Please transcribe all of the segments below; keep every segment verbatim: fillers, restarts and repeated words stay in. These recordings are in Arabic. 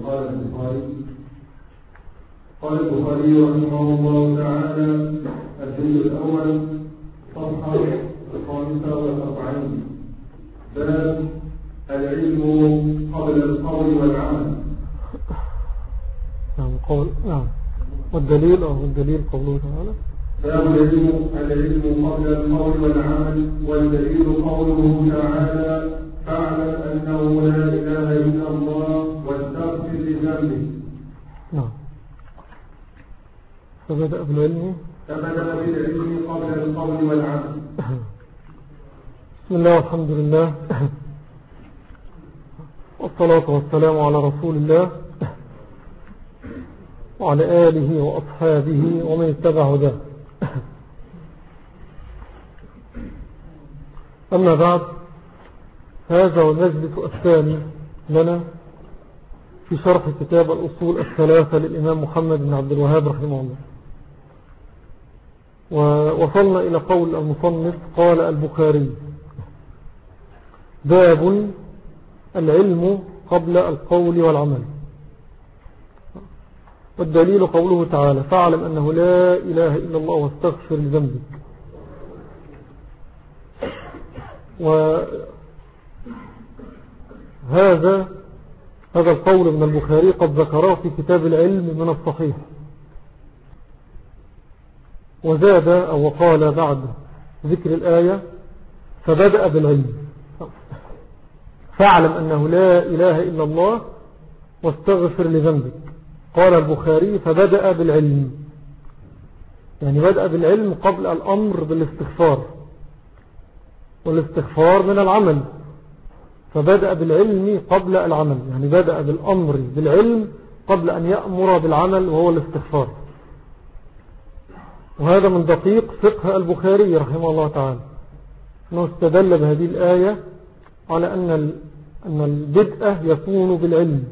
قال البخاري قال البخاري رحمه الله تعالى: الجزء الأول صفحة الخامسة والأربعين، باب العلم قبل القول والعمل. نعم قول نعم والدليل أو الدليل قوله تعالى: باب العلم العلم قبل القول والعمل، والدليل قوله تعالى: فاعلم أنه لا إله إلا الله واستغفر لذنبك. نعم. فبدأ بالعلم فبدأ بالعلم قبل القول والعمل. بسم الله والحمد لله والصلاة والسلام على رسول الله وعلى آله وأصحابه ومن اتبع هداه. أما بعد، هذا هو المجلس الثاني لنا في شرح كتاب الأصول الثلاثة للإمام محمد بن عبد الوهاب رحمه الله. ووصلنا إلى قول المصنف: قال البخاري: باب العلم قبل القول والعمل. والدليل قوله تعالى: فاعلم أنه لا إله إلا الله واستغفر لذنبك. وهذا هذا القول من البخاري قد ذكره في كتاب العلم من الصحيح، وزاد أو قال بعد ذكر الآية: فبدأ بالعلم. فاعلم أنه لا إله إلا الله واستغفر لذنبك. قال البخاري: فبدأ بالعلم، يعني بدأ بالعلم قبل الأمر بالاستغفار، والاستغفار من العمل، فبدأ بالعلم قبل العمل، يعني بدأ بالأمر بالعلم قبل أن يأمر بالعمل وهو الاستغفار. وهذا من دقيق فقه البخاري رحمه الله تعالى، أنه استدل بهذه الآية على أن أن البدء يكون بالعلم،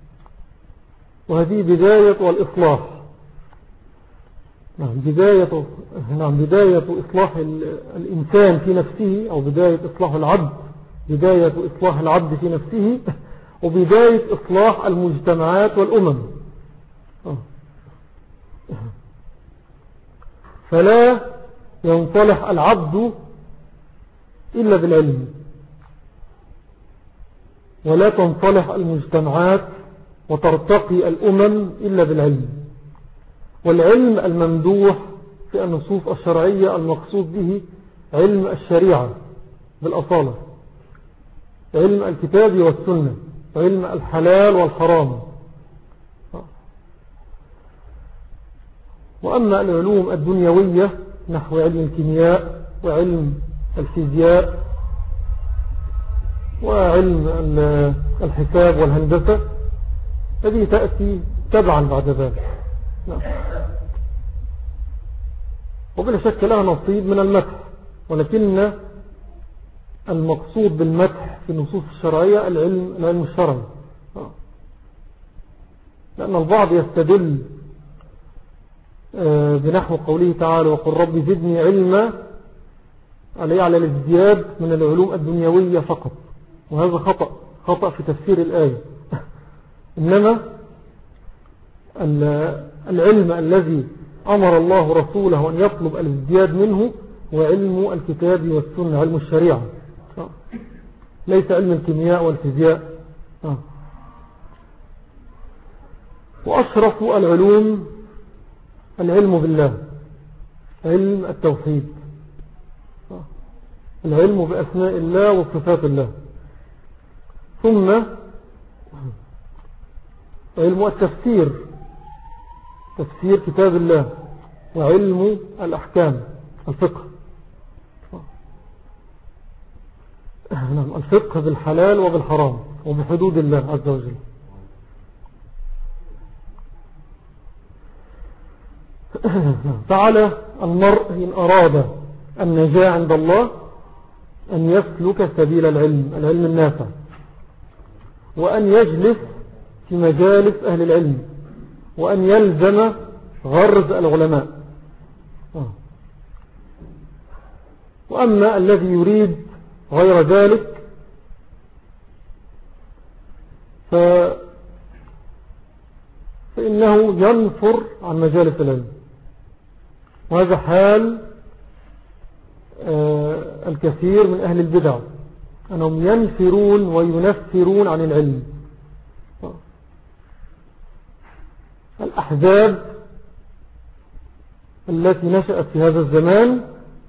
وهذه بداية والإصلاح. نعم بداية, نعم بداية إصلاح الإنسان في نفسه، أو بداية إصلاح العبد، بداية إصلاح العبد في نفسه، وبداية إصلاح المجتمعات والأمم. فلا ينصلح العبد إلا بالعلم، ولا تنصلح المجتمعات وترتقي الأمم إلا بالعلم. والعلم الممدوح في النصوص الشرعية المقصود به علم الشريعة بالأصالة، علم الكتاب والسنة، علم الحلال والحرام. وأما العلوم الدنيوية نحو علم الكيمياء وعلم الفيزياء وعلم الحساب والهندسة، هذه تأتي تبعا بعد ذلك. نعم. وبلا شك لها نصيب من المدح، ولكن المقصود بالمدح في النصوص الشرعية العلم, العلم الشرعي، لأن البعض يستدل بنحو قوله تعالى: وقل رب زدني علما، عليه على الازدياد من العلوم الدنيوية فقط، وهذا خطأ خطأ في تفسير الآية. إنما العلم الذي أمر الله رسوله أن يطلب الازدياد منه هو علم الكتاب والسنة، علم الشريعة، ليس علم الكيمياء والفيزياء. وأشرف العلوم العلم بالله، علم التوحيد، العلم بأسماء الله وصفات الله، ثم علم التفسير، تفسير كتاب الله، وعلم الأحكام، الفقه، الفقه بالحلال وبالحرام وبحدود الله عز وجل. فعلى المرء إن أراد النجاة عند الله أن يسلك سبيل العلم، العلم النافع، وأن يجلس في مجالس أهل العلم، وأن يلزم غرز العلماء. وأما الذي يريد غير ذلك فإنه ينفر عن مجالس العلم. وهذا حال الكثير من أهل البدع، أنهم ينفرون وينفرون عن العلم. الأحزاب التي نشأت في هذا الزمان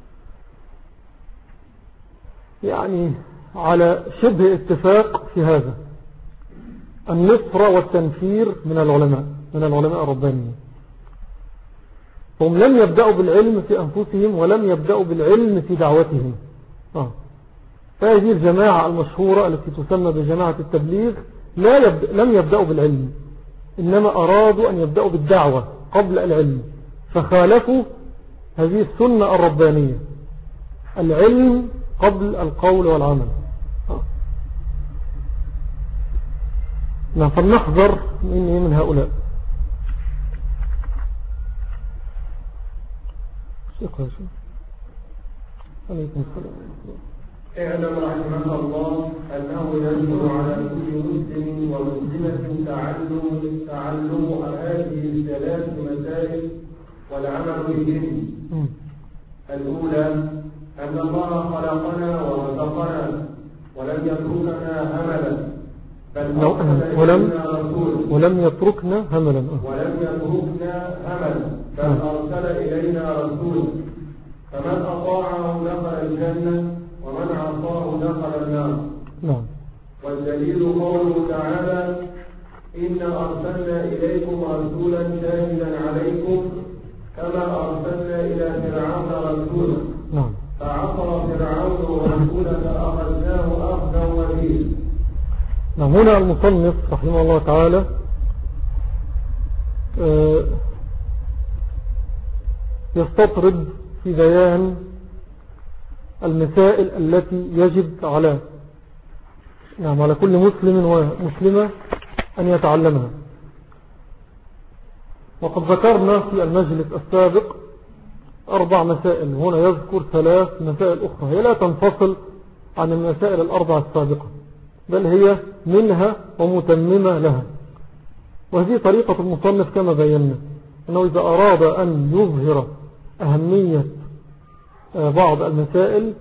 يعني على شبه اتفاق في هذا، النفر والتنفير من العلماء من العلماء الربانيين. هم لم يبدأوا بالعلم في أنفسهم ولم يبدأوا بالعلم في دعوتهم. آه. فهذه الجماعة المشهورة التي تسمى بجماعة التبليغ لا يبدأ لم يبدأوا بالعلم، إنما أرادوا أن يبدأوا بالدعوة قبل العلم، فخالفوا هذه السنة الربانية، العلم قبل القول والعمل. آه. فلنحذر من من هؤلاء. عليكم السلام. اعلم رحمك الله أنه يجب على كل مسلم ومسلمة تعلم تعلم هذه الثلاث مسائل والعمل بهن. الأولى أن الله خلقنا ورزقنا ولم يتركنا هملا، بل ولم ولم يتركنا هملا ولم يتركنا هملا بل أرسل إلينا رسولا، فمن أطاعه دخل الجنة ومن عصاه دخل النار. نعم. والدليل قوله تعالى: إن أرسلنا إليكم رسولا شاهدا عليكم كما أرسلنا إلى فرعون رسولا. نعم. فعصى فرعون الرسول فأخذناه أخذا وبيلا. نعم. هنا المصنف رحمه الله تعالى يستطرد في بيان المسائل التي يجب على نعم على كل مسلم ومسلمة أن يتعلمها. وقد ذكرنا في المجلس السابق أربع مسائل، هنا يذكر ثلاث مسائل أخرى هي لا تنفصل عن المسائل الأربع السابقة، بل هي منها ومتممة لها. وهذه طريقة المصنف كما بينا، أنه إذا أراد أن يظهر أهمية بعض المسائل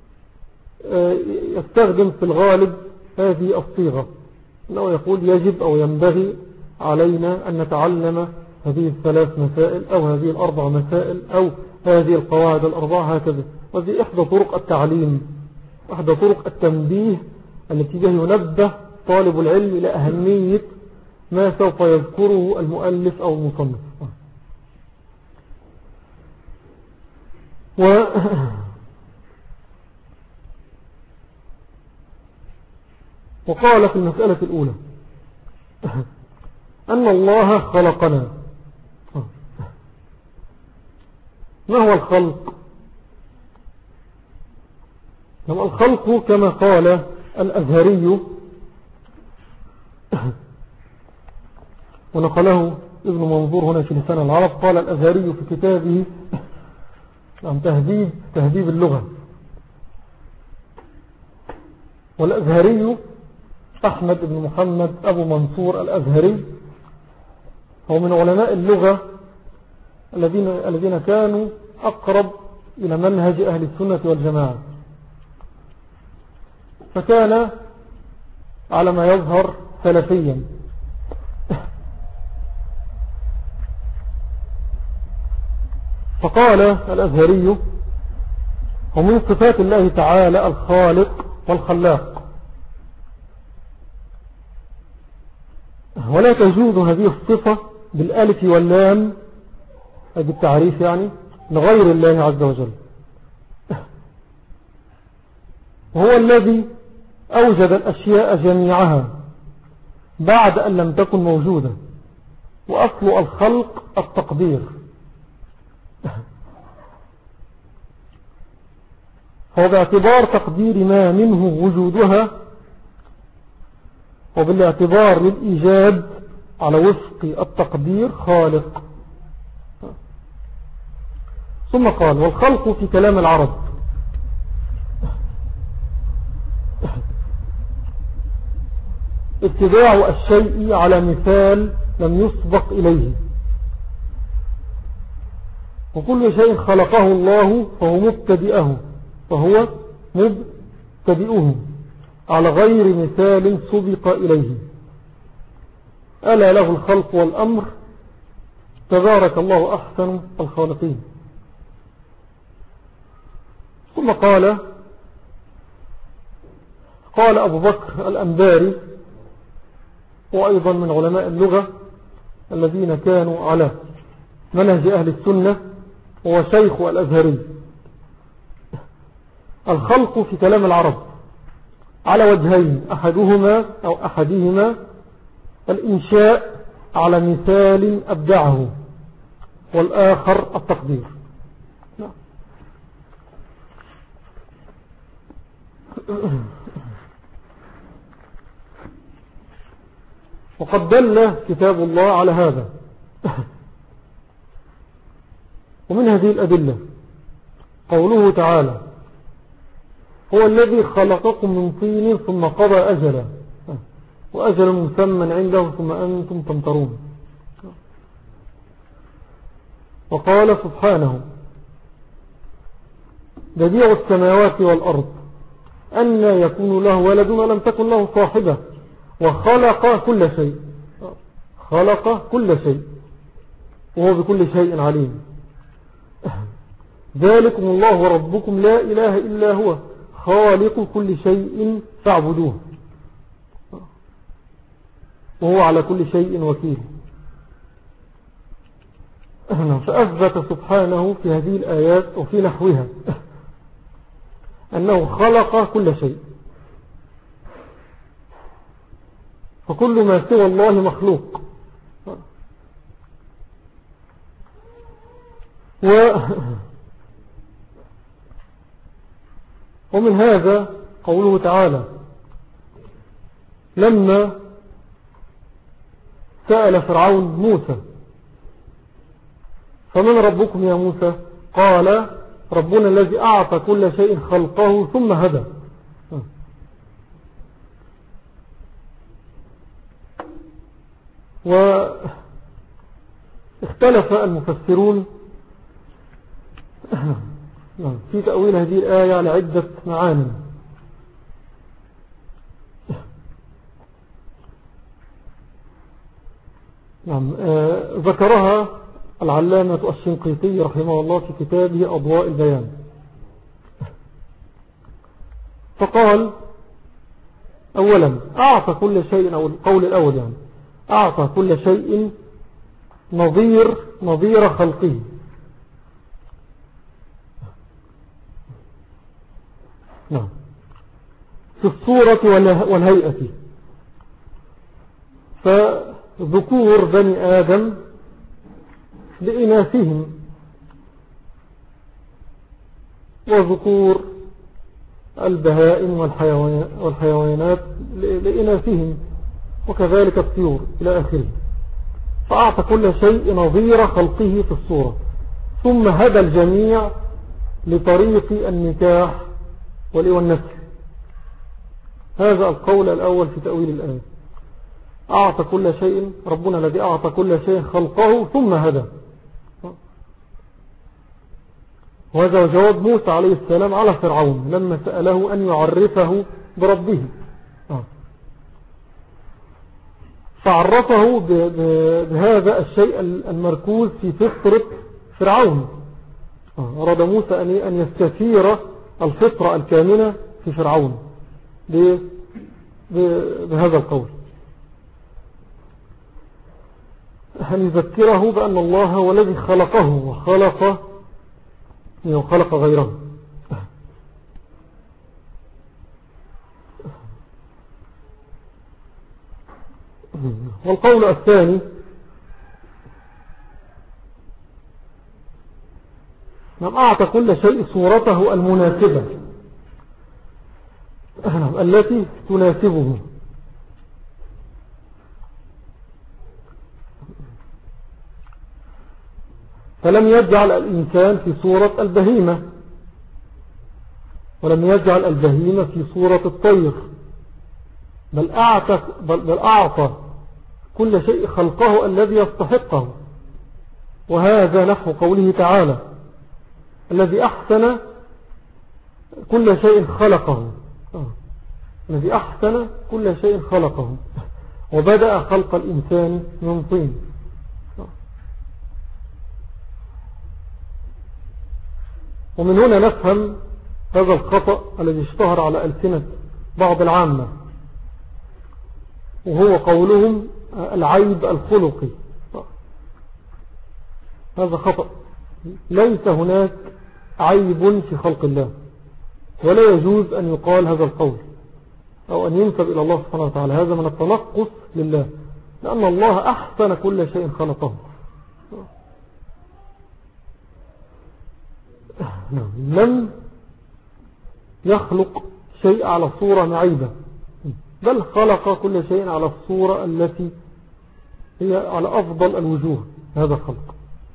يستخدم في الغالب هذه الصيغة، أنه يقول يجب أو ينبغي علينا أن نتعلم هذه الثلاث مسائل أو هذه الأربع مسائل أو هذه القواعد الأربعة هكذا. وهذه إحدى طرق التعليم، إحدى طرق التنبيه التي به ينبه طالب العلم إلى أهمية ما سوف يذكره المؤلف أو المصنف. و وقال في المسألة الأولى أن الله خلقنا. ما هو الخلق؟ الخلق كما قال الأزهري ونقله ابن منظور هنا في لسان العرب، قال الأزهري في كتابه عن تهذيب تهذيب اللغة، والأزهري أحمد بن محمد أبو منصور الأزهري هو من علماء اللغة الذين الذين كانوا أقرب إلى منهج أهل السنة والجماعة، فكان على ما يظهر سلفيا. فقال الأزهري: ومن صفات الله تعالى الخالق والخلاق، ولا تجوز هذه الصفة بالالف واللام بالتعريف يعني لغير الله عز وجل. وهو الذي أوجد الأشياء جميعها بعد أن لم تكن موجودة، وأصل الخلق التقدير. هو باعتبار تقدير ما منه وجودها وبالاعتبار للإيجاد على وفق التقدير خالق. ثم قال: والخلق في كلام العرب ابتداع الشيء على مثال لم يسبق إليه. وكل شيء خلقه الله فهو مبتدئه فهو مبتدئه على غير مثال سبق إليه. ألا له الخلق والأمر تبارك الله أحسن الخالقين. ثم قال قال أبو بكر الأنباري وأيضا من علماء اللغة الذين كانوا على منهج أهل السنة هو شيخ الأزهري: الخلق في كلام العرب على وجهين، أحدهما أو أحدهما الإنشاء على مثال أبدعه، والآخر التقدير. وقد دل كتاب الله على هذا. ومن هذه الأدلة قوله تعالى: هو الذي خلقكم من طين ثم قضى أجلا وأجل مسمى عنده ثم أنتم تمترون. وقال سبحانه: بديع السماوات والأرض أن يكون له ولد ولم تكن له صاحبة وخلق كل شيء خلق كل شيء وهو بكل شيء عليم. ذلكم الله ربكم لا إله إلا هو خالق كل شيء فاعبدوه وهو على كل شيء وكيل. فأثبت سبحانه في هذه الآيات وفي نحوها أنه خلق كل شيء، فكل ما سوى الله مخلوق. و ومن هذا قوله تعالى لما سأل فرعون موسى: فمن ربكم يا موسى؟ قال: ربنا الذي أعطى كل شيء خلقه ثم هدى. واختلف المفسرون في تأويل هذه الآية على عدة معاني. نعم، آه ذكرها العلامة الشنقيطي رحمه الله في كتابه أضواء البيان، فقال: أولا أعطى كل شيء، أو القول الأول يعني أعطى كل شيء نظير نظير خلقه. نعم، في الصورة والهيئة. فذكور بني آدم لإناثهم، وذكور البهائم والحيوانات لإناثهم، وكذلك الطيور إلى آخره. فأعطى كل شيء نظير خلقه في الصورة، ثم هدى الجميع لطريق النكاح والنسل. هذا القول الأول في تأويل الآية: أعطى كل شيء، ربنا الذي أعطى كل شيء خلقه ثم هدى. وهذا جواب موسى عليه السلام على فرعون لما سأله أن يعرفه بربه، فعرفه بهذا الشيء المركوز في فطرة فرعون. أراد موسى أن يستثير الفطرة الكامنة في فرعون بهذا القول، أن يذكره بأن الله هو الذي خلقه وخلق وخلق غيره. والقول الثاني: نعم، أعطى كل شيء صورته المناسبة التي تناسبه. فلم يجعل الإنسان في صورة البهيمة، ولم يجعل البهيمة في صورة الطير، بل أعطى, بل بل أعطى كل شيء خلقه الذي يستحقه، وهذا نحو قوله تعالى الذي أحسن كل شيء خلقه، الذي أحسن كل شيء خلقه وبدأ خلق الإنسان من طين. ومن هنا نفهم هذا الخطأ الذي اشتهر على ألسنة بعض العامة، وهو قولهم العيب الخلقي. هذا خطأ، ليس هناك عيب في خلق الله، ولا يجوز أن يقال هذا القول أو أن ينسب إلى الله سبحانه وتعالى، هذا من التنقص لله، لأن الله أحسن كل شيء خلقه. لم يخلق شيء على صورة معيبة، بل خلق كل شيء على الصورة التي هي على أفضل الوجوه. هذا الخلق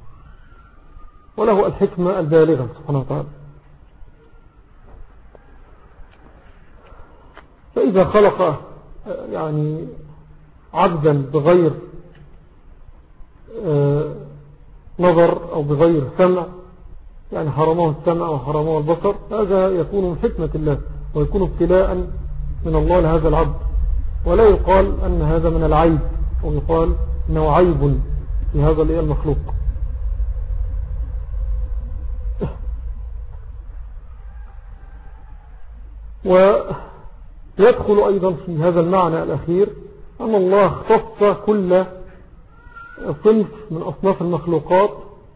وله الحكمة البالغة سبحانه وتعالى. فإذا خلق يعني عبدا بغير نظر أو بغير سمع، يعني حرمه السمع وحرمه البصر، هذا يكون من حكمة الله ويكون ابتلاء من الله لهذا العبد، ولا يقال أن هذا من العيب أو يقال أنه عيب في هذا المخلوق. ويدخل أيضا في هذا المعنى الأخير أن الله اختص كل صنف من أصناف المخلوقات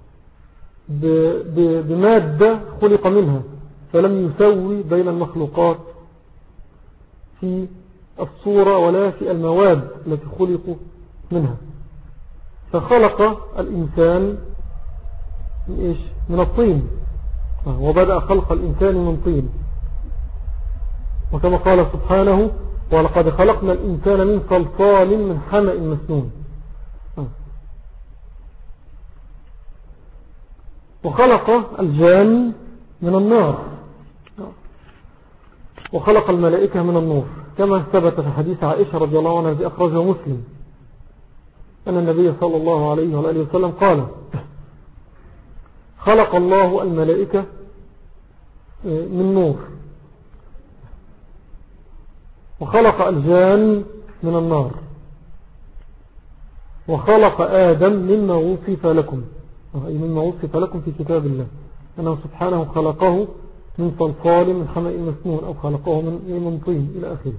بمادة خلق منها، فلم يسوي بين المخلوقات في الصورة ولا في المواد التي خلقوا منها. فخلق الإنسان من, إيش؟ من الطين، وبدأ خلق الإنسان من طين، وكما قال سبحانه ولقد خلقنا الإنسان من صلصال من حمأ مسنون. وخلق الجان من النار، وخلق الملائكة من النور، كما ثبت في حديث عائشة رضي الله عنها الذي أخرجه مسلم أن النبي صلى الله عليه وآله وسلم قال خلق الله الملائكة من نور، وخلق الجان من النار، وخلق آدم مما وصف لكم، أي مما وصف لكم في كتاب الله أنه سبحانه خلقه من صلصال من حمأ مسنون، أو خلقه من من طين إلى آخره.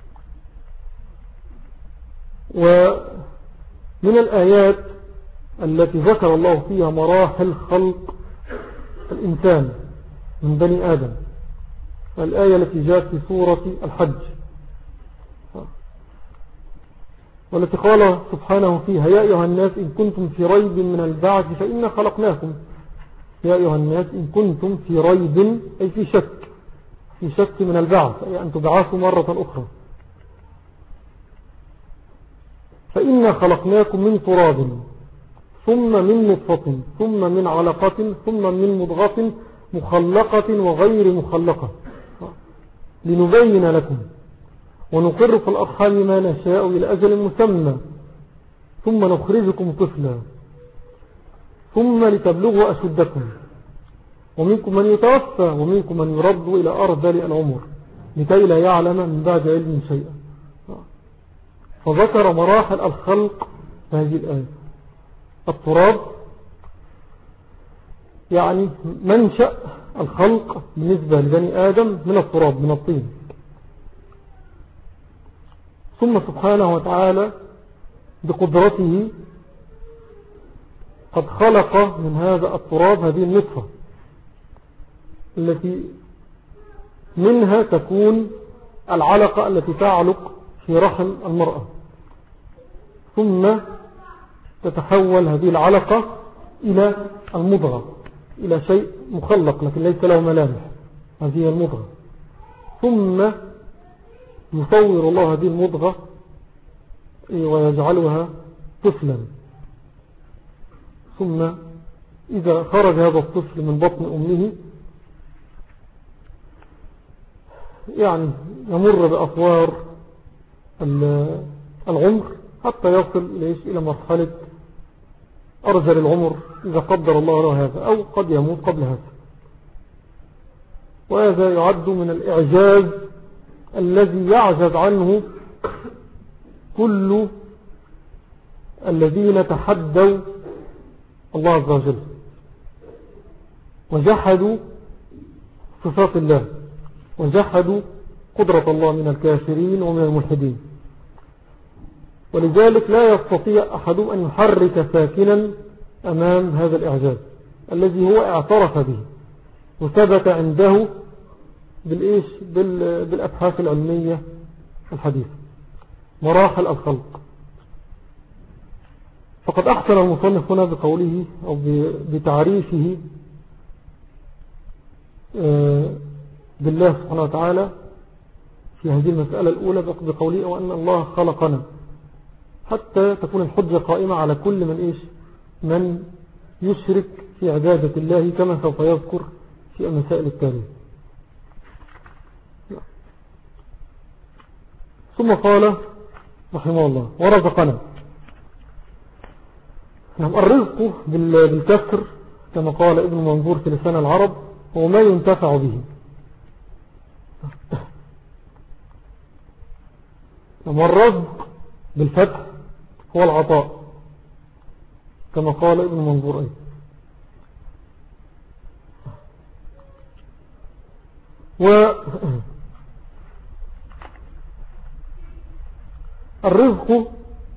ومن الآيات التي ذكر الله فيها مراحل خلق الإنسان من بني آدم الآية التي جاءت في سورة الحج، والتي قال سبحانه فيها يا أيها الناس إن كنتم في ريب من البعث فإنا خلقناكم. يا أيها الناس إن كنتم في ريب أي في شك، في شك من البعث، أي أن تبعثوا مرة أخرى. فإنا خلقناكم من تراب ثم من نطفة ثم من علقة ثم من مضغة مخلقة وغير مخلقة لنبين لكم ونقر في الأرحام ما نشاء إلى أجل مسمى ثم نخرجكم طفلا ثم لتبلغوا أشدكم ومنكم من يتوفى ومنكم من يرد إلى أرذل العمر لكي لا يعلم من بعد علم شيئا. فذكر مراحل الخلق في هذه الآية. التراب يعني منشأ الخلق بالنسبة لبني آدم من التراب، من الطين. ثم سبحانه وتعالى بقدرته قد خلق من هذا التراب هذه النطفة التي منها تكون العلقة التي تعلق في رحم المرأة، ثم تتحول هذه العلقة إلى المضغة، إلى شيء مخلق لكن ليس له ملامح، هذه المضغة. ثم يصور الله هذه المضغة ويجعلها طفلا، ثم إذا خرج هذا الطفل من بطن أمه يعني يمر بأطوار العمر حتى يصل إلى مرحلة أرجل العمر إذا قدر الله له هذا، أو قد يموت قبل هذا. وهذا يعد من الإعجاز الذي يعجز عنه كل الذين تحدوا الله عز وجل وجحدوا صفات الله وجحدوا قدرة الله من الكافرين ومن الملحدين. ولذلك لا يستطيع أحدهم أن يحرك ساكنا أمام هذا الإعجاز الذي هو اعترف به وثبت عنده بالإيش بالأبحاث العلمية الحديثة مراحل الخلق. فقد أحسن المصنف هنا بقوله أو بتعريفه بالله سبحانه وتعالى في هذه المسألة الأولى بقوله وأن الله خلقنا، حتى تكون الحجة قائمة على كل من إيش من يشرك في عبادة الله، كما سوف يذكر في المسائل التالية. ثم قال رحمه الله ورزقنا. نعم، الرزق بالكسر كما قال ابن منظور في لسان العرب هو ما ينتفع به. نعم، الرزق بالفتح هو العطاء كما قال ابن منظور أيضا. والرزق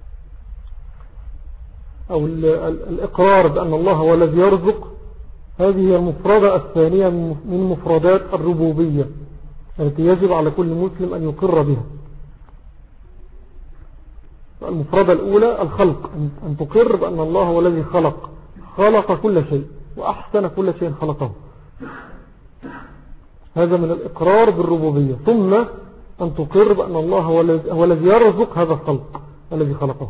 أو الإقرار بأن الله هو الذي يرزق، هذه هي المفردة الثانية من مفردات الربوبية التي يجب على كل مسلم أن يقر بها. المفردة الأولى الخلق، أن تقر بأن الله هو الذي خلق خلق كل شيء وأحسن كل شيء خلقه، هذا من الإقرار بالربوبية. ثم أن تقر بأن الله هو الذي يرزق هذا الخلق الذي خلقه.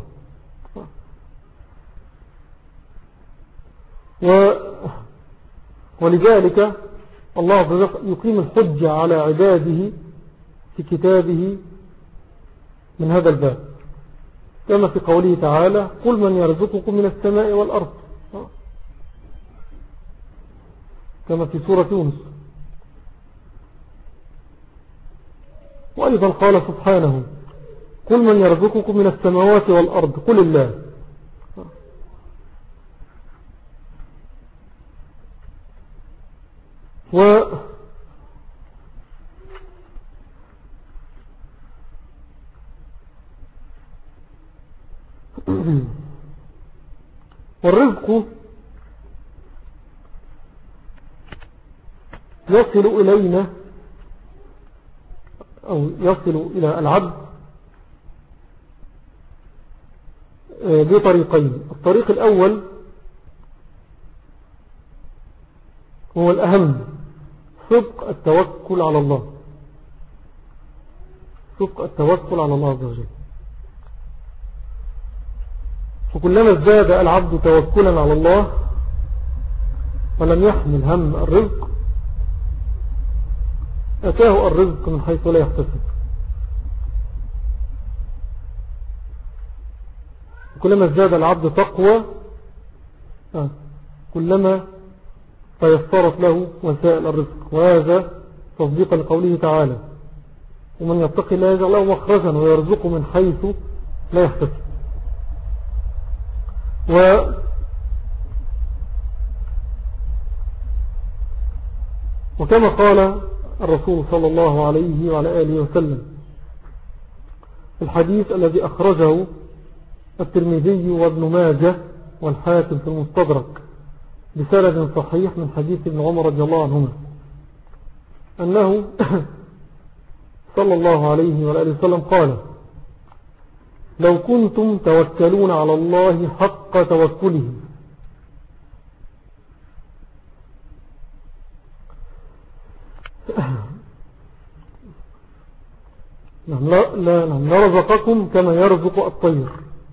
و ولذلك الله عز وجل يقيم الحجة على عباده في كتابه من هذا الباب، كما في قوله تعالى قل من يرزقكم من السماء والأرض، كما في سورة يونس. وأيضا قال سبحانه قل من يرزقكم من السماوات والأرض قل الله. و والرزق يصل إلينا أو يصل إلى العبد بطريقين. الطريق الأول هو الأهم، صدق التوكل على الله، صدق التوكل على الله عز وجل. فكلما ازداد العبد توكلا على الله ولم يحمل هم الرزق أتاه الرزق من حيث لا يحتسب. كلما ازداد العبد تقوى كلما فيسترت له وسائل الرزق، وهذا تصديقا لقوله تعالى ومن يتق الله يجعل له مخرجا ويرزقه من حيث لا يحتسب. و وكما قال الرسول صلى الله عليه وعلى آله وسلم الحديث الذي أخرجه الترمذي وابن ماجه والحاكم في المستدرك بسند صحيح من حديث ابن عمر رضي الله عنهما أنه صلى الله عليه وعلى آله وسلم قال لو كنتم توكلون على الله حق توكله لا لا نرزقكم كما يرزق الطير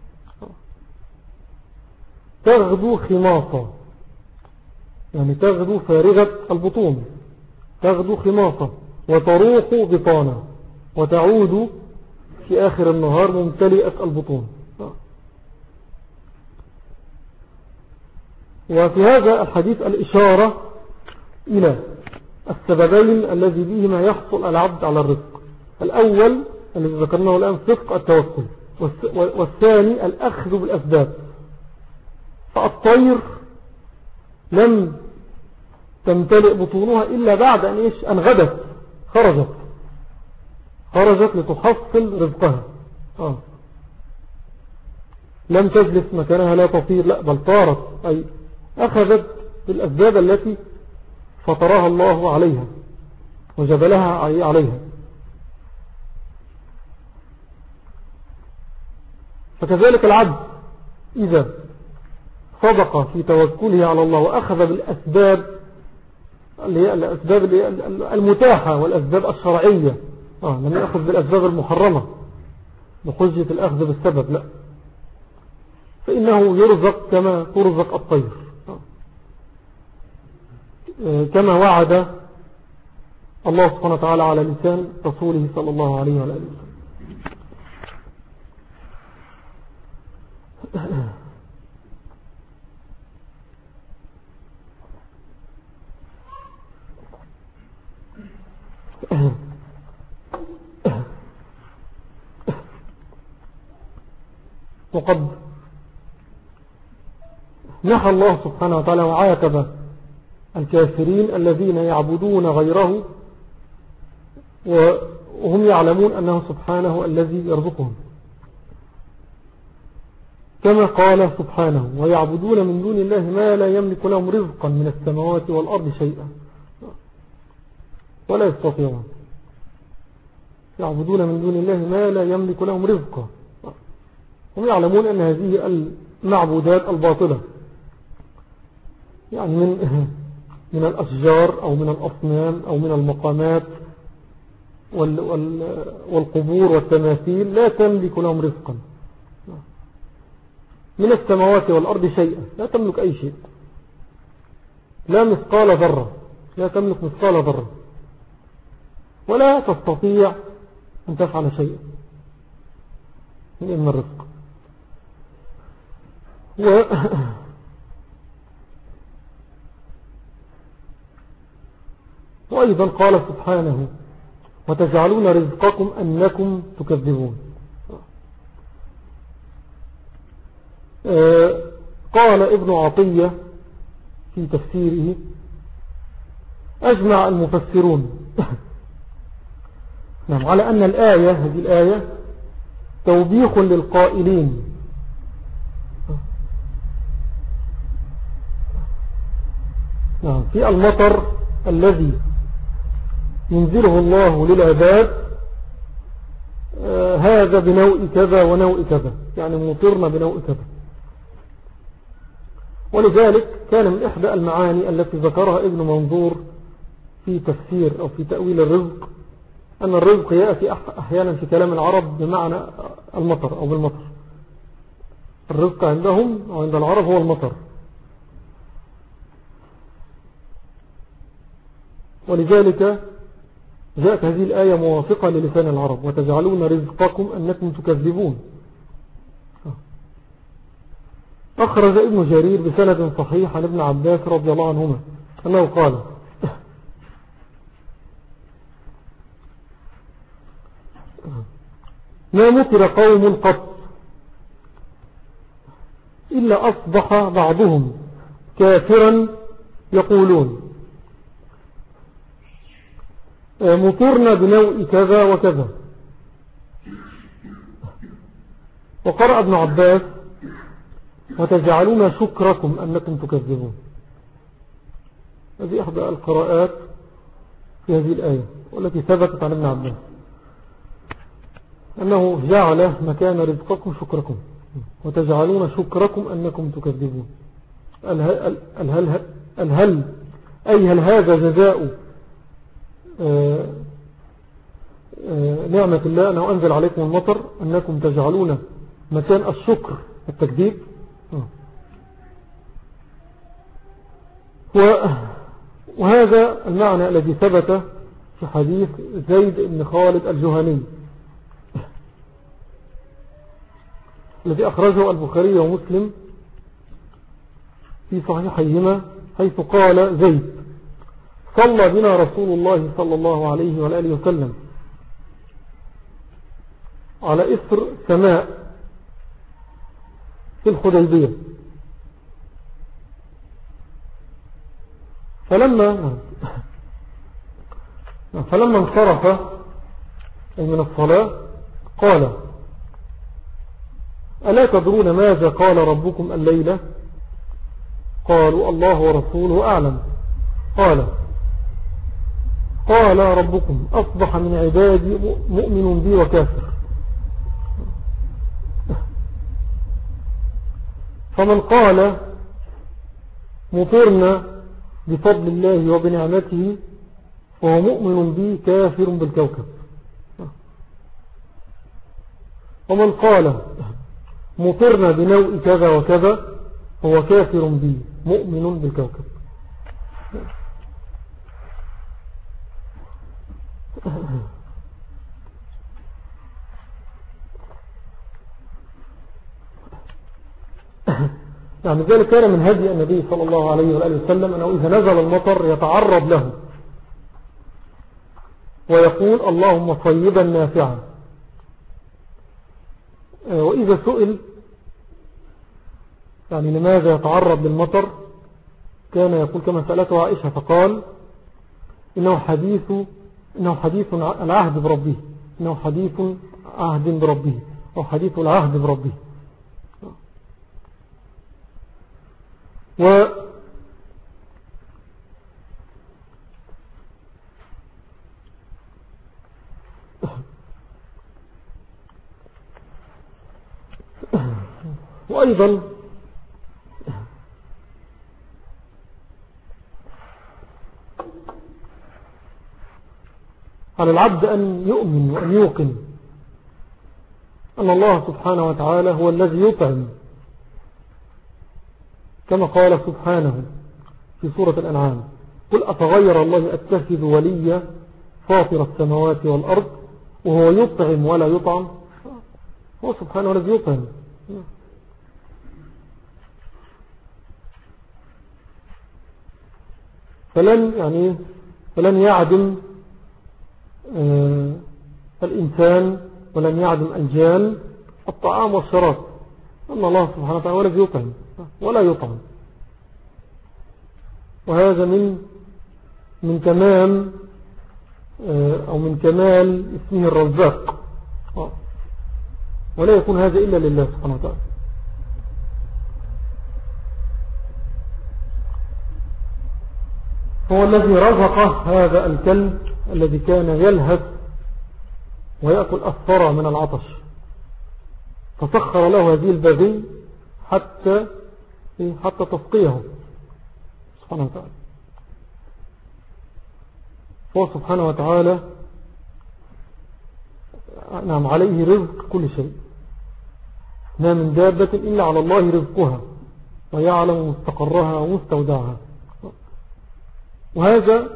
تغدو خماصة، يعني تغدو فارغة البطون، تغدو خماصة وتروح بطانة وتعود في آخر النهار ممتلئة البطون. وفي هذا الحديث الإشارة إلى السببين الذي بهما يحصل العبد على الرزق. الأول الذي ذكرناه الآن صدق التوكل، والثاني الأخذ بالأسباب. فالطير لم تمتلئ بطونها إلا بعد أن, إيش؟ أن غدت، خرجت خرجت لتحصل رزقها. آه. لم تجلس مكانها لا تطير، لا بل طارت، أي أخذت بالأسباب التي فطرها الله عليها وجبلها عليها. فكذلك العبد إذا صدق في توكله على الله وأخذ بالأسباب الأسباب المتاحة والأسباب الشرعية، آه لم يأخذ بالأسباب المحرمة بحجة الأخذ بالسبب، لا، فإنه يرزق كما ترزق الطير، آه كما وعد الله سبحانه وتعالى على لسان رسوله صلى الله عليه وآله وسلم. وقد نحى الله سبحانه وتعالى وعاتب الكافرين الذين يعبدون غيره وهم يعلمون أنه سبحانه الذي يرزقهم، كما قال سبحانه: ويعبدون من دون الله ما لا يملك لهم رزقا من السماوات والأرض شيئا ولا يستطيعون. يعبدون من دون الله ما لا يملك لهم رزقا، هم يعلمون أن هذه المعبودات الباطلة، يعني من من الأشجار أو من الأصنام أو من المقامات والقبور والتماثيل، لا تملك لهم رزقا من السماوات والأرض شيئا، لا تملك أي شيء، لا مثقال ذرة، لا تملك مثقال ذرة، ولا تستطيع أن تفعل شيئا من الرزق. و وأيضا قال سبحانه: وتجعلون رزقكم أنكم تكذبون. قال ابن عطية في تفسيره: أجمع المفسرون نعم على أن الآية هذه الآية توبيخ للقائلين نعم في المطر الذي ينزله الله للعباد، آه هذا بنوء كذا ونوء كذا، يعني مطرنا بنوء كذا. ولذلك كان من إحدى المعاني التي ذكرها ابن منظور في تفسير أو في تأويل الرزق أن الرزق يأتي أحيانا في كلام العرب بمعنى المطر أو بالمطر. الرزق عندهم أو عند العرب هو المطر، ولذلك جاءت هذه الآية موافقة للسان العرب: وتجعلون رزقكم أنكم تكذبون. أخرج ابن جرير بسند صحيح عن ابن عباس رضي الله عنهما أنه قال: ما مطر قوم قط إلا أصبح بعضهم كافرا يقولون: مطرنا بنوء كذا وكذا. وقرأ ابن عباس: وتجعلون شكركم أنكم تكذبون. هذه إحدى القراءات في هذه الآية والتي ثبتت عن ابن عباس أنه جعل مكان رزقكم شكركم، وتجعلون شكركم أنكم تكذبون. الهل, الهل, الهل أي هل هذا جزاء آآ آآ نعمة الله أنه أنزل عليكم المطر أنكم تجعلون مكان الشكر التكذيب؟ وهذا المعنى الذي ثبت في حديث زيد بن خالد الجهني الذي أخرجه البخاري ومسلم في صحيحيهما حيث قال زيد: صلى بنا رسول الله صلى الله عليه وآله وسلم على إثر سماء في الحديبية، فلما فلما انصرف من الصلاة قال: ألا تدرون ماذا قال ربكم الليلة؟ قالوا: الله ورسوله أعلم. قال قال ربكم: أصبح من عبادي مؤمن بي وكافر، فمن قال مطرنا بفضل الله وبنعمته وهو مؤمن بي كافر بالكوكب، ومن قال مطرنا بنوء كذا وكذا هو كافر بي مؤمن بالكوكب. يعني ذلك كان من هدي النبي صلى الله عليه وآله وسلم أنه إذا نزل المطر يتعرض له ويقول: اللهم صيبا نافعا. وإذا سئل يعني لماذا يتعرض للمطر كان يقول كما سألته عائشة فقال: إنه حديث إنه حديث العهد بربه، إنه حديث عهد بربه أو حديث العهد بربه. و وأيضا على العبد أن يؤمن وأن يوقن أن الله سبحانه وتعالى هو الذي يطعم، كما قال سبحانه في سورة الأنعام: قل أفغير الله أتخذ وليا فاطر السماوات والأرض وهو يطعم ولا يطعم. هو سبحانه الذي يطعم، فلن يعني فلن يعدم آه الإنسان ولن يعدم الجان الطعام والشراب، أن الله سبحانه وتعالى هو الذي يطعم ولا يطعم. وهذا من من تمام آه أو من كمال اسمه الرزاق، ولا يكون هذا إلا لله سبحانه وتعالى. هو الذي رزق هذا الكلب الذي كان يلهث ويأكل الثرى من العطش، فسخر له هذه البغي حتى حتى تسقيه سبحانه وتعالى. هو سبحانه وتعالى نعم عليه رزق كل شيء، ما من دابة إلا على الله رزقها ويعلم مستقرها ومستودعها. وهذا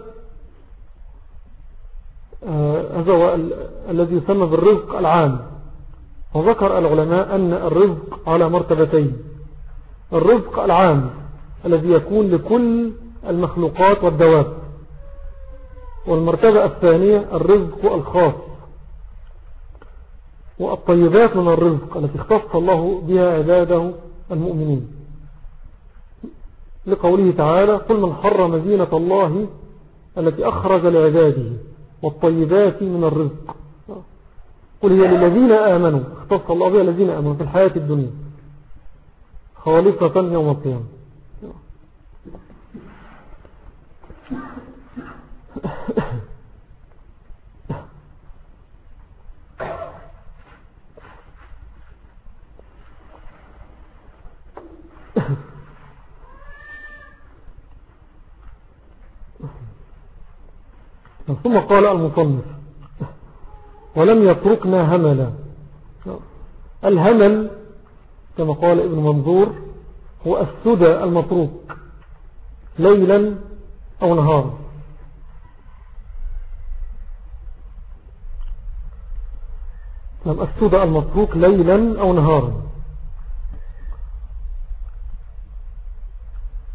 آه هذا هو الذي يسمى بالرزق العام. وذكر العلماء أن الرزق على مرتبتين: الرزق العام الذي يكون لكل المخلوقات والدواب، والمرتبة الثانية الرزق الخاص والطيبات من الرزق التي اختص الله بها عباده المؤمنين، لقوله تعالى: قل من حرم زينة الله التي أخرج لعباده والطيبات من الرزق قل هي للذين آمنوا، اختص الله بها الذين آمنوا في الحياة الدنيا خالصة يوم القيامة. ثم قال المصنف: ولم يتركنا هملا. الهمل كما قال ابن منظور هو السدى المتروك ليلا أو نهارا. السدى المتروك ليلا أو نهارا.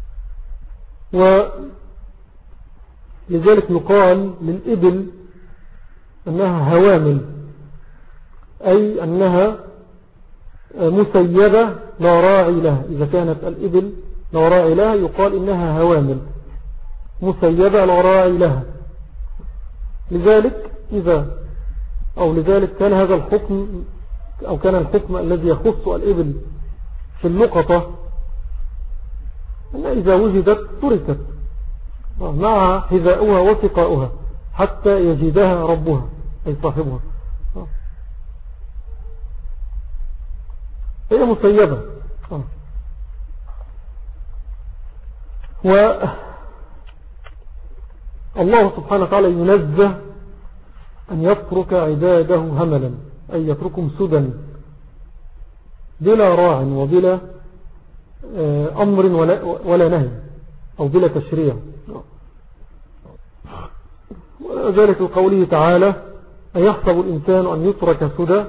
ولذلك يقال للإبل أنها هوامل، أي أنها مسيبة لا راعي لها. إذا كانت الإبل لا راعي لها يقال إنها هوامل مسيبة لا راعي لها. لذلك إذا أو لذلك كان هذا الحكم أو كان الحكم الذي يخص الإبل في اللقطة أن إذا وجدت تركت مع حذاؤها وثقاؤها حتى يجدها ربها أي صاحبها، هي مسيبة. والله سبحانه وتعالى ينزه أن يترك عباده هملا، أي يتركهم سدى بلا راع وبلا أمر ولا, ولا نهي أو بلا تشريع. وذلك قوله تعالى أيحسب الإنسان أن يترك سدى،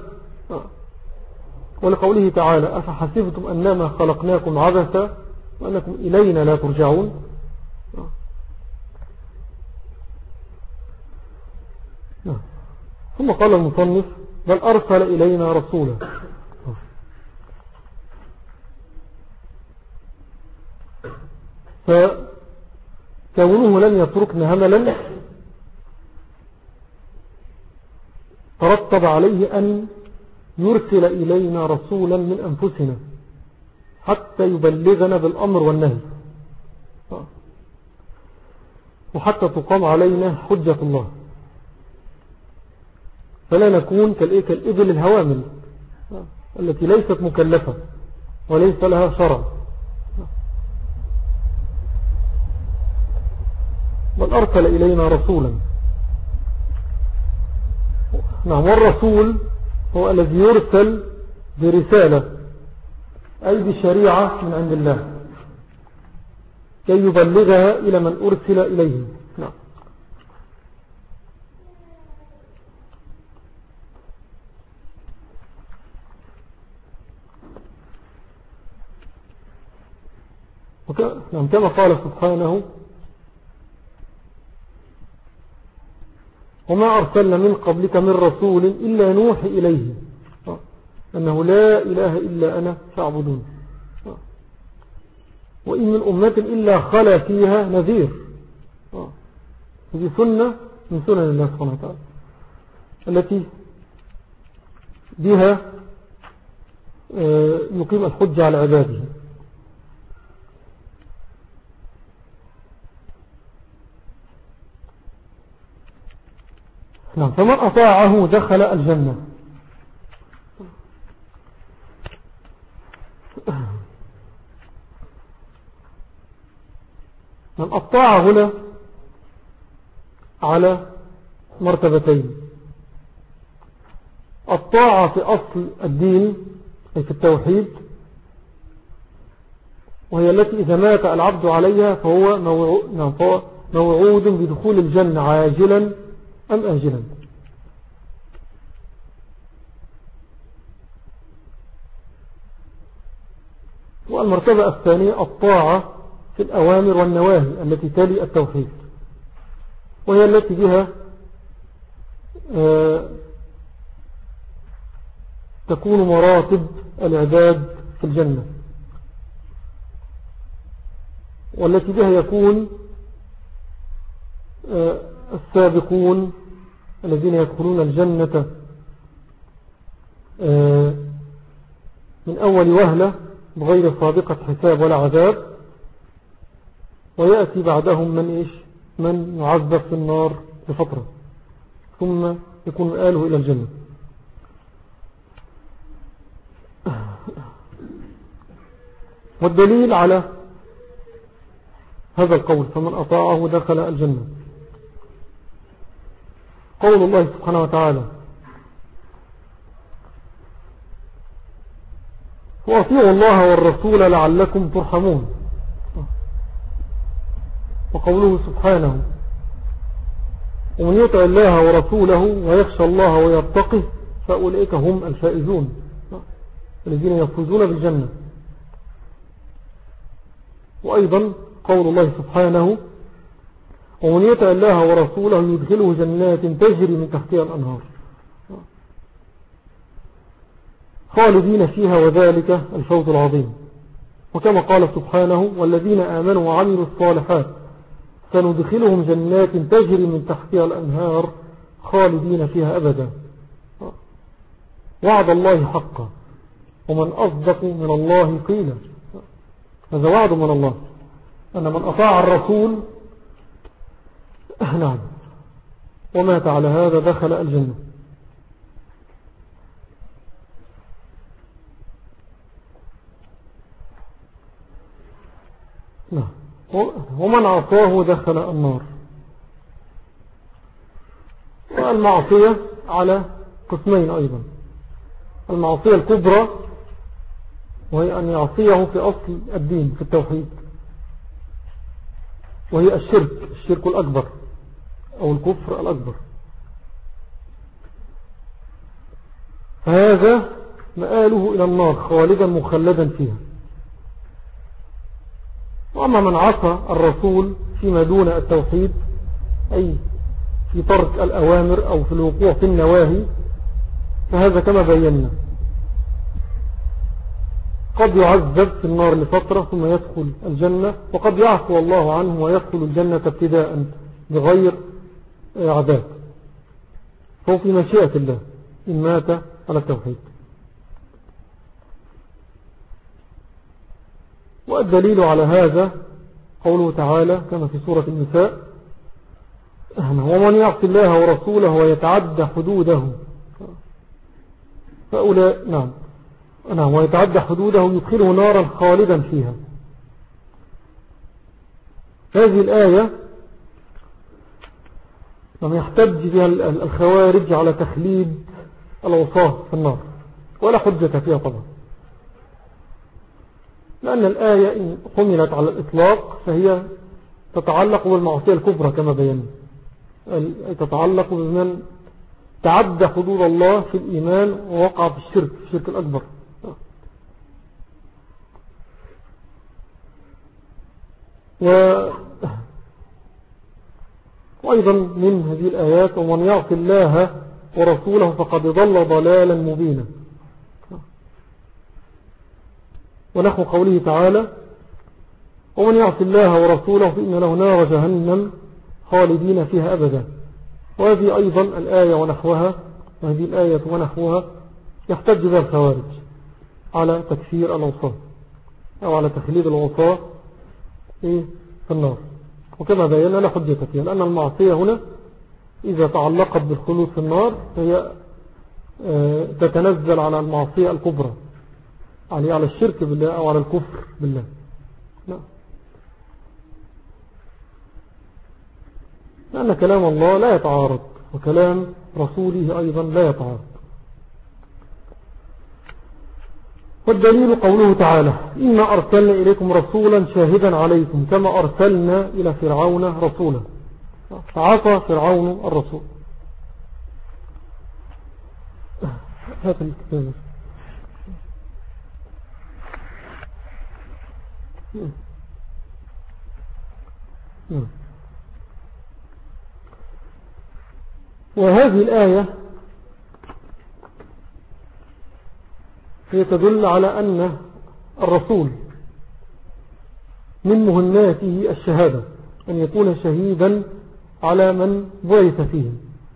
ولقوله تعالى أفحسبتم أنما خلقناكم عبثا وأنكم إلينا لا ترجعون. ثم قال المصنف بل أرسل إلينا رسولا. فكونه لم يتركنا هملا ترتب عليه أن يرسل إلينا رسولا من أنفسنا حتى يبلغنا بالأمر والنهي وحتى تقام علينا حجة الله، فلا نكون كالإبل الهوامل التي ليست مكلفة وليس لها شرع. بل أرسل إلينا رسولا. نعم، والرسول هو الذي يرسل برسالة أي بشريعة من عند الله كي يبلغها إلى من أرسل إليه. نعم. نعم كما قال سبحانه وما أرسلنا من قبلك من رسول إلا نوحي إليه أنه لا إله إلا أنا فاعبدون وإن من أمة إلا خلا فيها نذير. هذه سنة من سنن الله سبحانه وتعالى التي بها يقيم الحجة على عباده. نعم، فمن أطاعه دخل الجنة. من أطاع هنا على مرتبتين: الطاعة في أصل الدين أي في التوحيد، وهي التي إذا مات العبد عليها فهو موعود بدخول الجنة عاجلا أم آجلا. والمرتبة الثانية الطاعة في الأوامر والنواهي التي تلي التوحيد، وهي التي بها تكون مراتب العباد في الجنة، والتي بها يكون السابقون الذين يدخلون الجنة من أول وهلة بغير سابقة حساب ولا عذاب، ويأتي بعدهم من إيش من يعذب في النار لفترة ثم يكون آله إلى الجنة. والدليل على هذا القول فمن أطاعه دخل الجنة قول الله سبحانه وتعالى وأطيعوا الله والرسول لعلكم ترحمون، وقوله سبحانه ومن يطع الله ورسوله ويخشى الله ويتقه فأولئك هم الفائزون الذين يفوزون بالجنة. وأيضا قول الله سبحانه ومن يطع الله ورسوله يدخله جنات تجري من تحتها الأنهار خالدين فيها وذلك الفوز العظيم. وكما قال سبحانه والذين آمنوا وعملوا الصالحات سندخلهم جنات تجري من تحتها الأنهار خالدين فيها أبدا وعد الله حقا ومن أصدق من الله قيلا. هذا وعد من الله أن من أطاع الرسول نعم ومات على هذا دخل الجنة. نعم ومن عصاه دخل النار. والمعصية على قسمين أيضا. المعصية الكبرى وهي أن يعصيه في أصل الدين في التوحيد وهي الشرك الشرك الأكبر أو الكفر الأكبر. فهذا مآله إلى النار خالدا مخلدا فيها. وأما من عصى الرسول فيما دون التوحيد أي في ترك الأوامر أو في الوقوع في النواهي فهذا كما بينا قد يعذب في النار لفترة ثم يدخل الجنة وقد يعفو الله عنه ويدخل الجنة ابتداء بغير عذاب فهو في مشيئة الله إن مات على التوحيد. والدليل على هذا قوله تعالى كما في سورة النساء ومن يعصي الله ورسوله ويتعدى حدوده فأولاء نعم نعم ويتعدى حدوده يدخله نارا خالدا فيها. هذه الآية لم يحتج بها الخوارج على تخليد العصاة في النار ولا حجة فيها طبعا لأن الآية إن حملت على الإطلاق فهي تتعلق بالمعصية الكبرى كما بينا تتعلق بمن تعدى حدود الله في الإيمان ووقع في الشرك في الشرك الأكبر. و... وأيضا من هذه الآيات ومن يعصي الله ورسوله فقد ضل ضلالا مبينا ونحو قوله تعالى ومن يعصي الله ورسوله فإن له نار جهنم خالدين فيها أبدا. وهذه أيضا الآية ونحوها وهذه الآية ونحوها يحتج بها الخوارج على تكفير العصاة أو على تخليد العصاة في النار وكما بينا لا حجة فيها لأن المعصية هنا إذا تعلقت بالخلود في النار فهي تتنزل على المعصية الكبرى على على الشرك بالله أو على الكفر بالله. لا. لأن كلام الله لا يتعارض وكلام رسوله أيضا لا يتعارض. والدليل قوله تعالى إنا أرسلنا إليكم رسولا شاهدا عليكم كما أرسلنا إلى فرعون رسولا فعصى فرعون الرسول. هذا الكتاب وهذه الآية هي تدل على أن الرسول من مهماته الشهادة أن يكون شهيدا على من بعث فيه.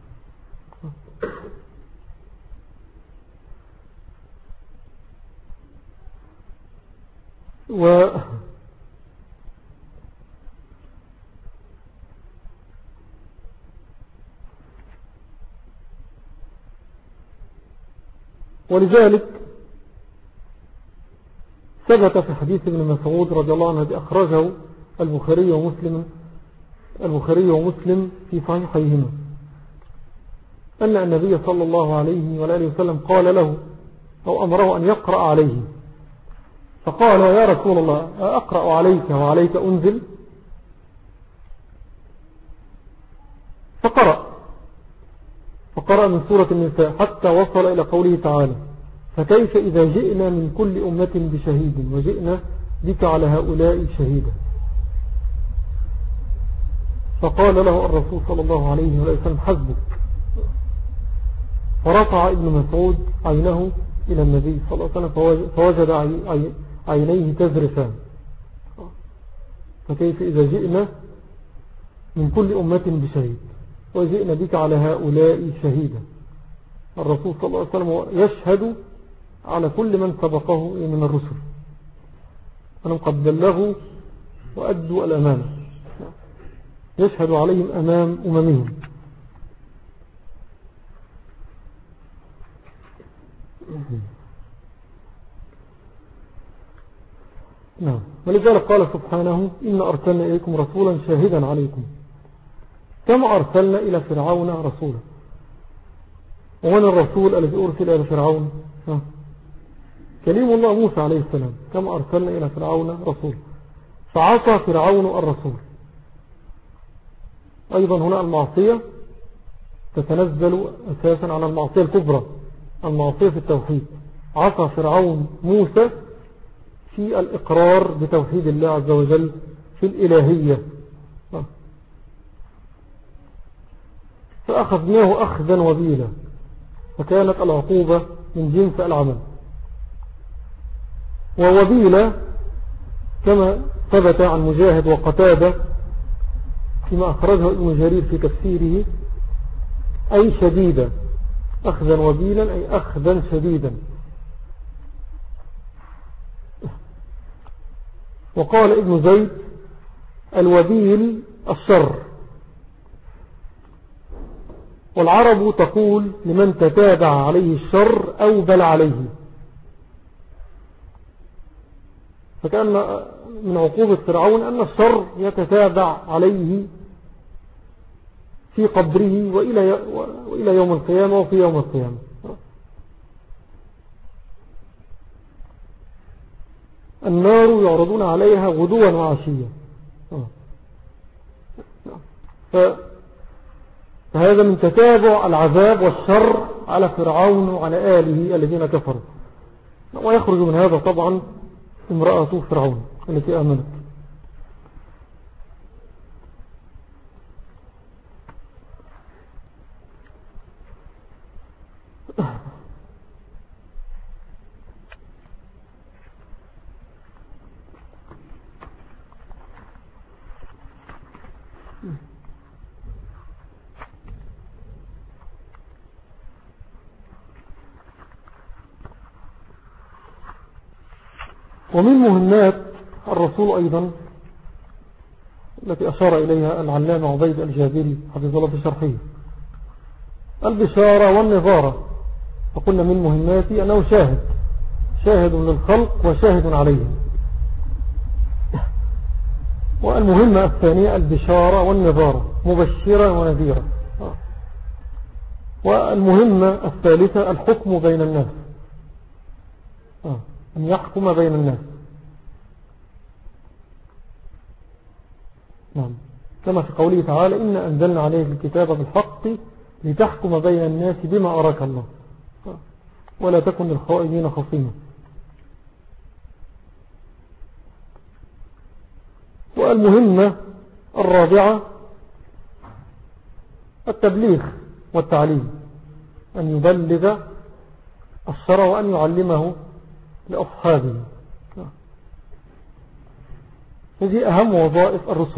و ولذلك ثبت في حديث ابن مسعود رضي الله عنه الذي أخرجه البخاري ومسلم البخاري ومسلم في صحيحيهما أن النبي صلى الله عليه وآله وسلم قال له أو أمره أن يقرأ عليه فقال يا رسول الله أقرأ عليك وعليك أنزل فقرأ فقرأ من سورة النساء حتى وصل إلى قوله تعالى فكيف إذا جئنا من كل أمة بشهيد وجئنا بك على هؤلاء شهيدا. فقال له الرسول صلى الله عليه وسلم حسبك. فرفع ابن مسعود عينه إلى النبي صلى الله عليه وسلم فوجد عينيه تذرفان. فكيف إذا جئنا من كل أمة بشهيد وجئنا بك على هؤلاء شهيدا. الرسول صلى الله عليه وسلم يشهد على كل من سبقه من الرسل أنهم قد بلغوا وأدوا الأمانة، يشهد عليهم أمام أممهم. نعم. ولذلك قال سبحانه إن أرسلنا إليكم رسولا شاهدا عليكم كما أرسلنا إلى فرعون رسولا. ومن الرسول الذي أرسل إلى فرعون؟ ها. كليم الله موسى عليه السلام كما أرسلنا إلى فرعون رسولا فعصى فرعون الرسول. أيضا هنا المعصية تتنزل أساسا على المعصية الكبرى، المعصية في التوحيد. عصى فرعون موسى في الإقرار بتوحيد الله عز وجل في الإلهية، فأخذناه أخذا وبيلا، فكانت العقوبة من جنس العمل. ووبيلا كما ثبت عن مجاهد وقتادة فيما أخرجه ابن جرير في تفسيره أي شديدا، أخذا وبيلا أي أخذا شديدا. وقال ابن زيد الوبيل الشر. والعرب تقول لمن تتابع عليه الشر أو بل عليه. فكأن من عقوبة فرعون أن الشر يتتابع عليه في قبره وإلى, وإلى يوم القيامة وفي يوم القيامة. النار يعرضون عليها غدوا وعشيا. فهذا من تتابع العذاب والشر على فرعون وعلى آله الذين كفروا. ويخرج من هذا طبعا امرأة فرعون التي آمنت. ومن مهمات الرسول أيضا التي أشار إليها العلامة عبيد الجابري حفظه الله في شرحه البشارة والنظارة. فقلنا من مهماته أنه شاهد شاهد للخلق وشاهد عليهم. والمهمة الثانية البشارة والنظارة مبشرا ونذيرا. والمهمة الثالثة الحكم بين الناس، أن يحكم بين الناس. نعم. كما في قوله تعالى إن أنزلنا عليك الكتاب بالحق لتحكم بين الناس بما أراك الله ولا تكن للخائنين خصيما. والمهمة الرابعة التبليغ والتعليم، أن يبلغ الشرع وأن يعلمه لأصحابه. هذه أهم وظائف الرسل.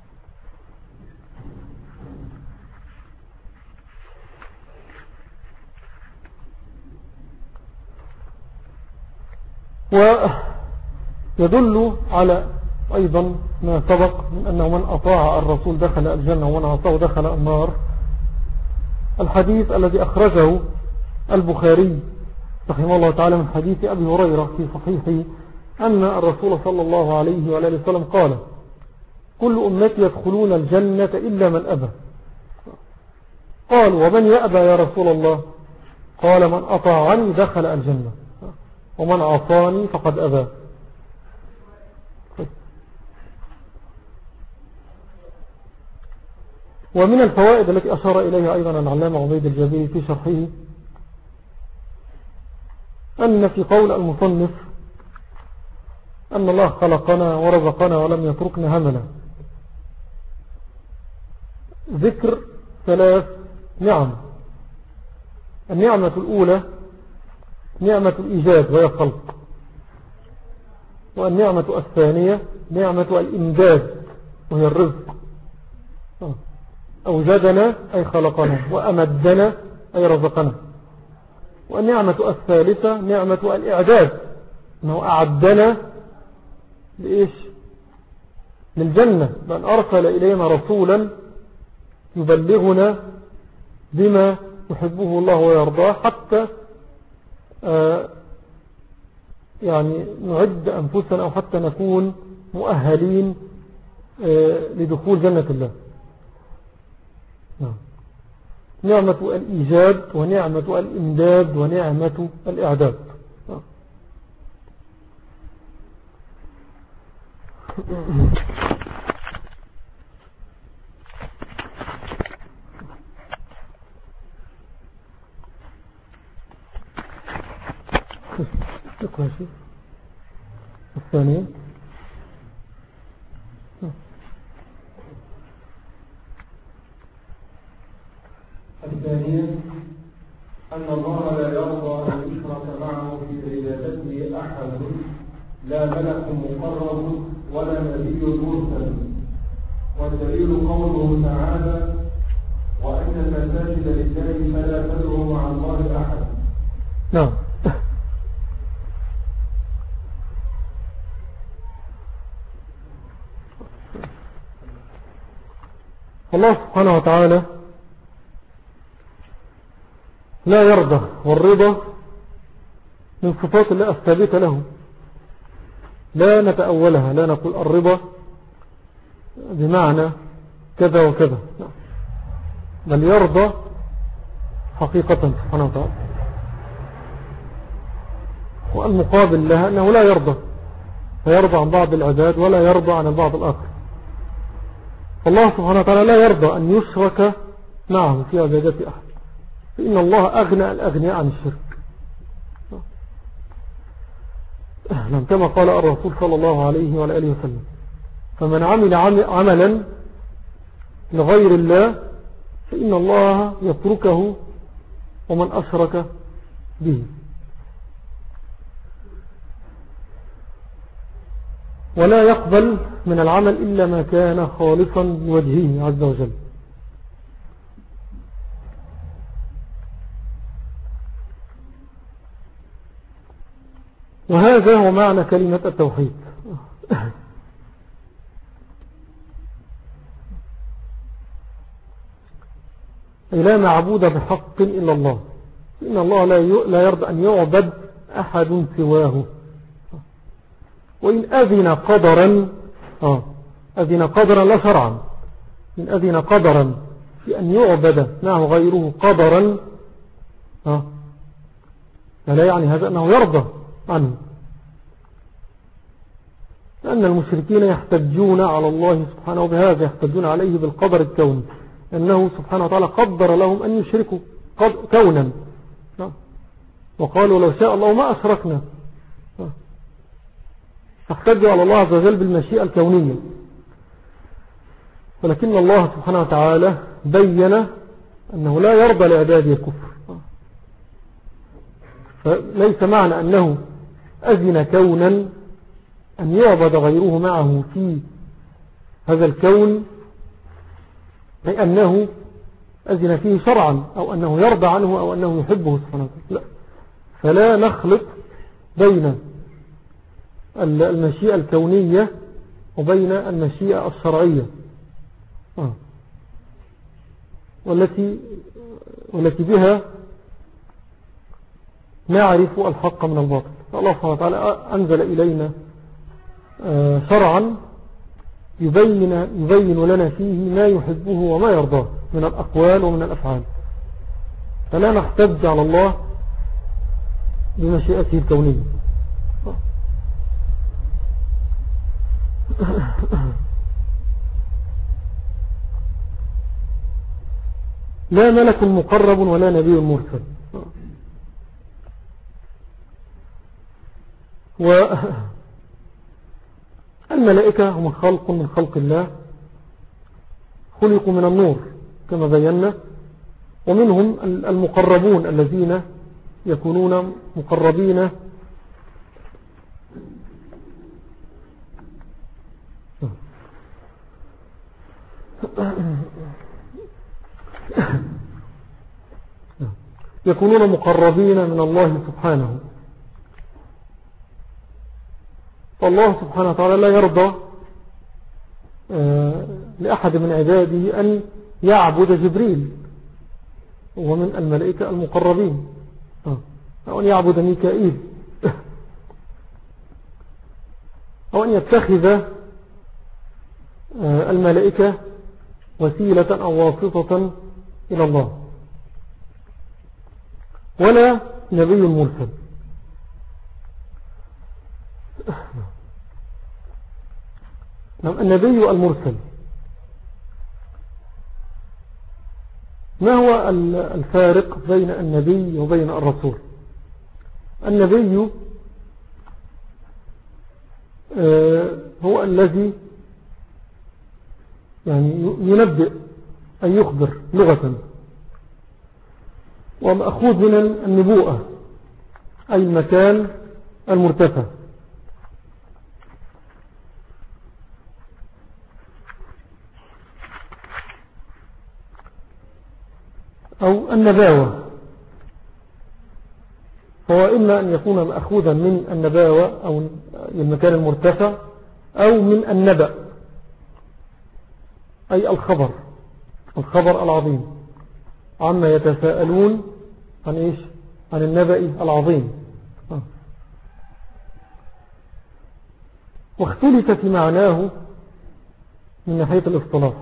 ويدل على أيضا ما سبق من أنه من أطاع الرسول دخل الجنة ومن عصاه دخل النار. الحديث الذي أخرجه البخاري رحمه الله تعالى من حديث أبي هريرة في صحيحه أن الرسول صلى الله عليه وآله وسلم قال كل أمتي يدخلون الجنة إلا من أبى. قالوا ومن يأبى يا رسول الله؟ قال من أطاعني دخل الجنة ومن عصاني فقد أبى. ومن الفوائد التي أشار إليها أيضا العلامة عبيد الجابري في شرحه أن في قول المصنف أن الله خلقنا ورزقنا ولم يتركنا هملا. ذكر ثلاث نعم. النعمة الأولى نعمة الإيجاد وهي الخلق، والنعمة الثانية نعمة الإمداد وهي الرزق. أوجدنا أي خلقنا، وأمدنا أي رزقنا. والنعمة الثالثة نعمة الإعداد، أنه أعدنا لإيش؟ للجنة، بأن أرسل إلينا رسولا يبلغنا بما يحبه الله ويرضاه، حتى آه يعني نعد أنفسنا أو حتى نكون مؤهلين آه لدخول جنة الله. نعم. نعمة الإيجاد ونعمة الإمداد ونعمة الإعداد. اقرأ شيء الثانية. الثانية أن الله لا يرضى أن يشرك معه في عبادته أحد، لا ملك مقرب ولا نبي مرسل. والدليل قوله تعالى: وأن المساجد لله فلا تدعوا مع الله أحد. نعم. الله سبحانه وتعالى لا يرضى، والرضا من صفات الله الثابتة له، لا نتأولها، لا نقول الرضا بمعنى كذا وكذا، بل يرضى حقيقة سبحانه وتعالى. والمقابل لها أنه لا يرضى، فيرضى عن بعض العباد ولا يرضى عن البعض الآخر. فالله سبحانه وتعالى لا يرضى أن يشرك معه في عبادة أحد، فإن الله أغنى الأغنياء عن الشرك. كما قال الرسول صلى الله عليه وعلى آله وسلم: فمن عمل عملا لغير الله فإن الله يتركه ومن أشرك به. ولا يقبل من العمل إلا ما كان خالصا لوجهه عز وجل. وهذا هو معنى كلمة التوحيد. لا معبود بحق إلا الله، إن الله لا يرضى أن يعبد أحد سواه. وإن أذن قدرا آه أذن قدرا لا شرعا، إن أذن قدرا في أن يعبد معه غيره قدرا آه لا يعني هذا أنه يرضى عنه، لأن المشركين يحتجون على الله سبحانه بهذا، يحتجون عليه بالقدر الكوني، أنه سبحانه وتعالى قدر لهم أن يشركوا كونا، وقالوا لو شاء الله ما أشركنا، فاحتجوا على الله عز وجل بالمشيئة الكونية. ولكن الله سبحانه وتعالى بين أنه لا يرضى لعباده الكفر، فليس معنى أنه أذن كونا أن يعبد غيره معه في هذا الكون أي أنه أذن فيه شرعا، أو أنه يرضى عنه، أو أنه يحبه سبحانه وتعالى، لا. فلا نخلط بين المشيئة الكونية وبين المشيئة الشرعية آه. والتي والتي بها نعرف الحق من الباطل. الله سبحانه وتعالى أنزل إلينا شرعا يبين, يبين لنا فيه ما يحبه وما يرضاه من الأقوال ومن الأفعال، فلا نحتج على الله بمشيئته الكونية. لا ملك مقرب ولا نبي مرسل. والملائكة هم خلق من خلق الله، خلقوا من النور كما بينا، ومنهم المقربون الذين يكونون مقربين يكونون مقربين من الله سبحانه. فالله سبحانه وتعالى لا يرضى لأحد من عباده أن يعبد جبريل، وهو من الملائكة المقربين، أو أن يعبد ميكائيل، أو أن يتخذ الملائكة وسيلة أو واسطة إلى الله، ولا نبي مرسل. نعم، النبي المرسل ما هو الفارق بين النبي وبين الرسول؟ النبي هو الذي يعني ينبئ أن يخبر لغة، ومأخوذ من النبوءة أي المكان المرتفع، أو النباوة. فهو إما أن يكون مأخوذا من النباوة أو المكان المرتفع، أو من النبأ أي الخبر، الخبر العظيم عما يتساءلون عن إيش؟ عن النبأ العظيم. واختلف في معناه من ناحية الاصطلاح.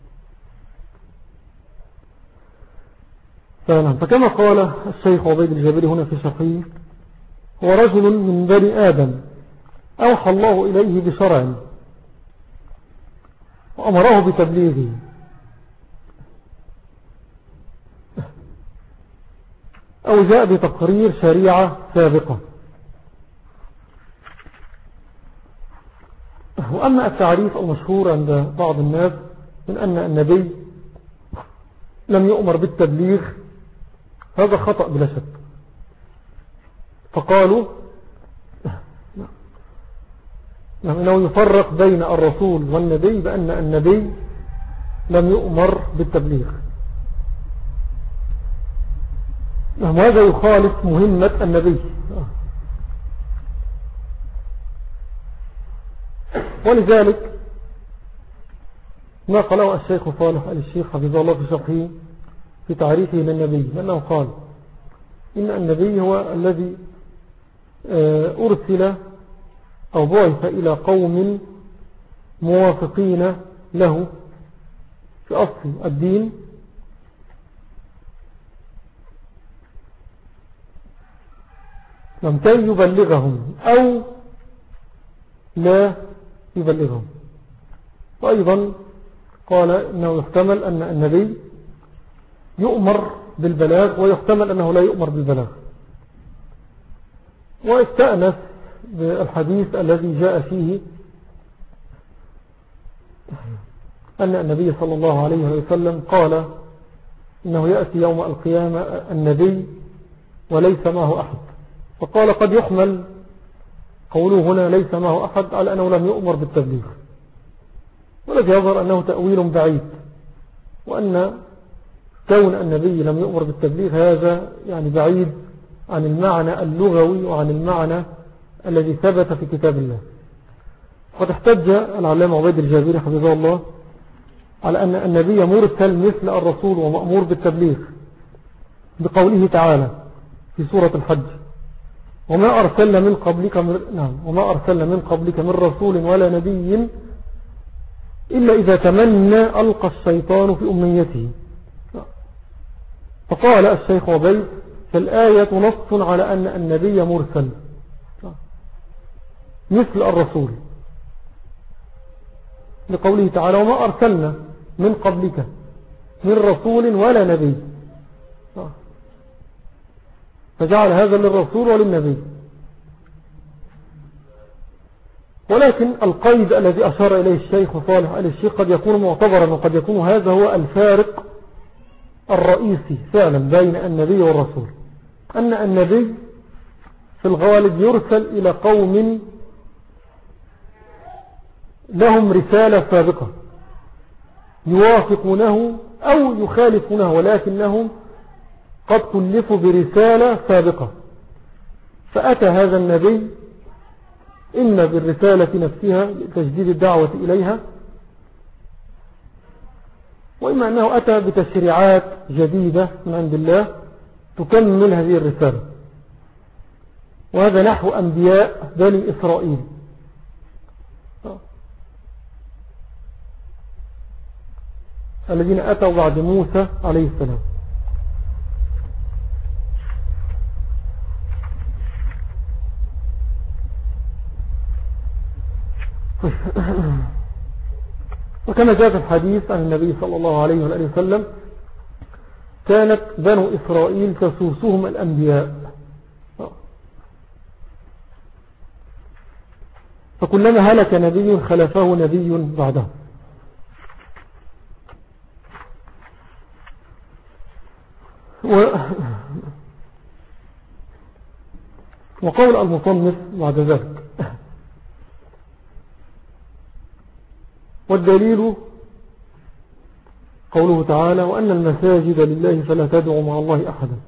فكما قال الشيخ عبيد الجابري هنا في شرحه: هو رجل من بني آدم أوحى الله إليه بشرع وأمره بتبليغه، أو جاء بتقرير شريعة سابقة. وأما التعريف المشهور عند بعض الناس من أن النبي لم يؤمر بالتبليغ، هذا خطأ بلا شك. فقالوا أنه يفرق بين الرسول والنبي بأن النبي لم يؤمر بالتبليغ، وهذا يخالف مهمة النبي. ولذلك ما قاله الشيخ صالح آل الشيخ حفظه الله في شرحه في تعريفه للنبي، لأنه قال إن النبي هو الذي أرسل أو بعث إلى قوم موافقين له في أصل الدين، لم كي يبلغهم أو لا يبلغهم. وأيضا قال إنه يحتمل أن النبي يؤمر بالبلاغ، ويحتمل أنه لا يؤمر بالبلاغ. واستأنس بالحديث الذي جاء فيه أن النبي صلى الله عليه وسلم قال إنه يأتي يوم القيامة النبي وليس معه أحد. فقال قد يحمل قوله هنا ليس معه أحد على أنه لم يؤمر بالتبليغ، والذي يظهر أنه تأويل بعيد، وأن كون النبي لم يؤمر بالتبليغ هذا يعني بعيد عن المعنى اللغوي وعن المعنى الذي ثبت في كتاب الله. وقد احتج العلامة عبيد الجابري حفظه الله على أن النبي مرسل مثل الرسول ومأمور بالتبليغ بقوله تعالى في سورة الحج: وما أرسلنا من قبلك من نعم وما أرسلنا من قبلك من رسول ولا نبي إلا إذا تمنى ألقى الشيطان في أمنيته. فقال الشيخ عبيد: فالآية نص على أن النبي مرسل مثل الرسول، لقوله تعالى: وما أرسلنا من قبلك من رسول ولا نبي، فجعل هذا للرسول وللنبي. ولكن القيد الذي أشار إليه الشيخ صالح آل الشيخ قد يكون معتبرا، وقد يكون هذا هو الفارق الرئيسي فعلا بين النبي والرسول، أن النبي في الغالب يرسل إلى قوم لهم رسالة سابقة يوافقونه أو يخالفونه، ولكنهم قد كلفوا برسالة سابقة، فأتى هذا النبي إما بالرسالة نفسها لتجديد الدعوة إليها، وإما أنه أتى بتشريعات جديدة من عند الله تكمل هذه الرسالة. وهذا نحو أنبياء بني إسرائيل، الذين أتوا بعد موسى عليه السلام. وكما جاء في الحديث عن النبي صلى الله عليه وآله وسلم كانت بنو إسرائيل تسوسهم الأنبياء، فكلما هلك نبي خلفه نبي بعده. و... وقول المصنف بعد ذلك: والدليل قوله تعالى: وأن المساجد لله فلا تدعوا مع الله أحدا،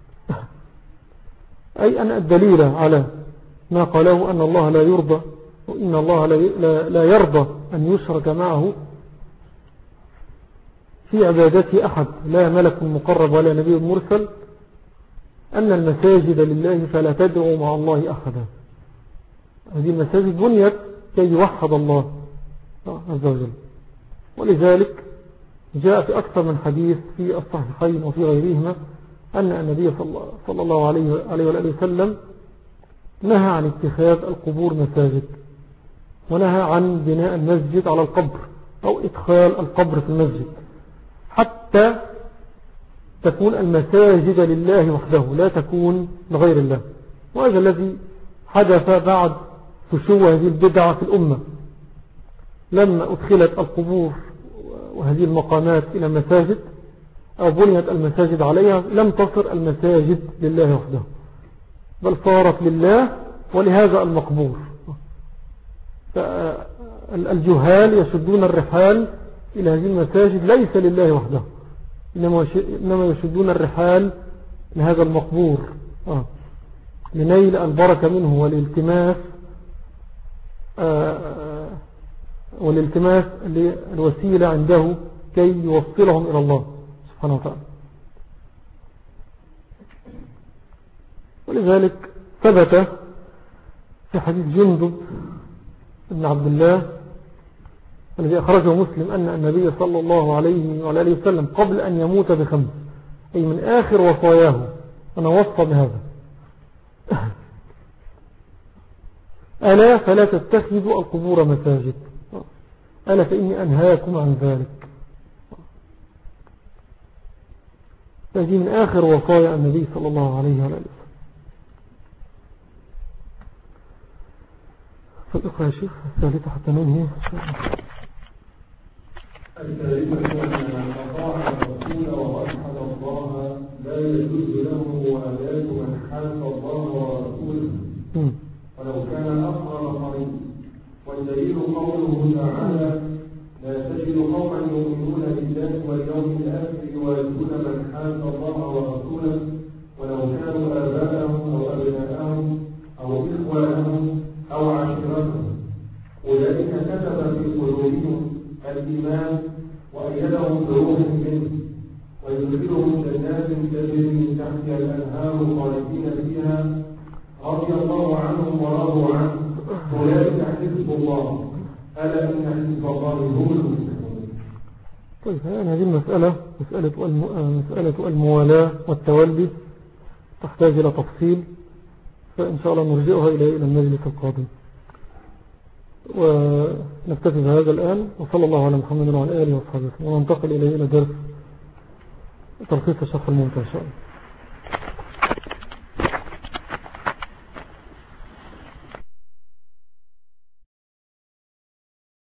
أي أن الدليل على ما قاله أن الله لا يرضى، وإن الله لا يرضى أن يشرك معه في عبادته أحد، لا ملك مقرب ولا نبي مرسل، أن المساجد لله فلا تدعوا مع الله أحدا. هذه المساجد بنيت كي يوحد الله عز وجل، ولذلك جاء في أكثر من حديث في الصحيحين وفي غيرهما أن النبي صلى الله عليه وآله وسلم نهى عن اتخاذ القبور مساجد، ونهى عن بناء المسجد على القبر أو إدخال القبر في المسجد، حتى تكون المساجد لله وحده لا تكون لغير الله. وهذا الذي حدث بعد فشو هذه البدعة في الأمة، لما أدخلت القبور وهذه المقامات إلى مساجد أو بنيت المساجد عليها، لم تصر المساجد لله وحده، بل صارت لله ولهذا المقبور. الجهال يشدون الرحال إلى هذه المساجد ليس لله وحده، إنما يشدون الرحال لهذا المقبور آه. لنيل البركة منه والالتماس آه والالتماس للوسيلة عنده كي يوصلهم إلى الله سبحانه وتعالى. ولذلك ثبت في حديث جندب بن عبد الله الذي أخرجه مسلم أن النبي صلى الله عليه وآله وسلم قبل أن يموت بخمس، أي من آخر وصاياه، أنا وصى بهذا: ألا فلا تتخذوا القبور مساجد، ألا فإني أنهاكم عن ذلك. هذه من آخر وصايا النبي صلى الله عليه وآله وسلم. فالإخوة يا شيخ الثالثة حتى ننهي. الثالثة أن من أطاع الرسول ووحد الله لا يجوز له موالاة من حاد الله ورسوله ولو كان أقرب قريب. والدليل قوله تعالى: لا تجد قوما يؤمنون بالله واليوم الآخر يوادون من حاد الله ورسوله ولو كانوا آباءهم أو أبناءهم أو إخوانهم أو عشيرتهم، أولئك كتب في قلوبهم الإيمان وأيدهم بروح منه ويدخلهم جنات تجري من تحتها الأنهار خالدين فيها رضي الله عنهم ورضوا عنه أولئك حزب الله ألا إن حزب الله هم المفلحون. طيب هذه المسألة مسألة مسألة الموالاة والتولي تحتاج إلى تفصيل، فإن شاء الله نرجعها إلى المجلس القادم. ونكتفي بهذا الآن، وصلى الله على محمد وعلى آله وصحبه، وننتقل إليه إلى درس تلخيص الشرح الممتع إن شاء الله.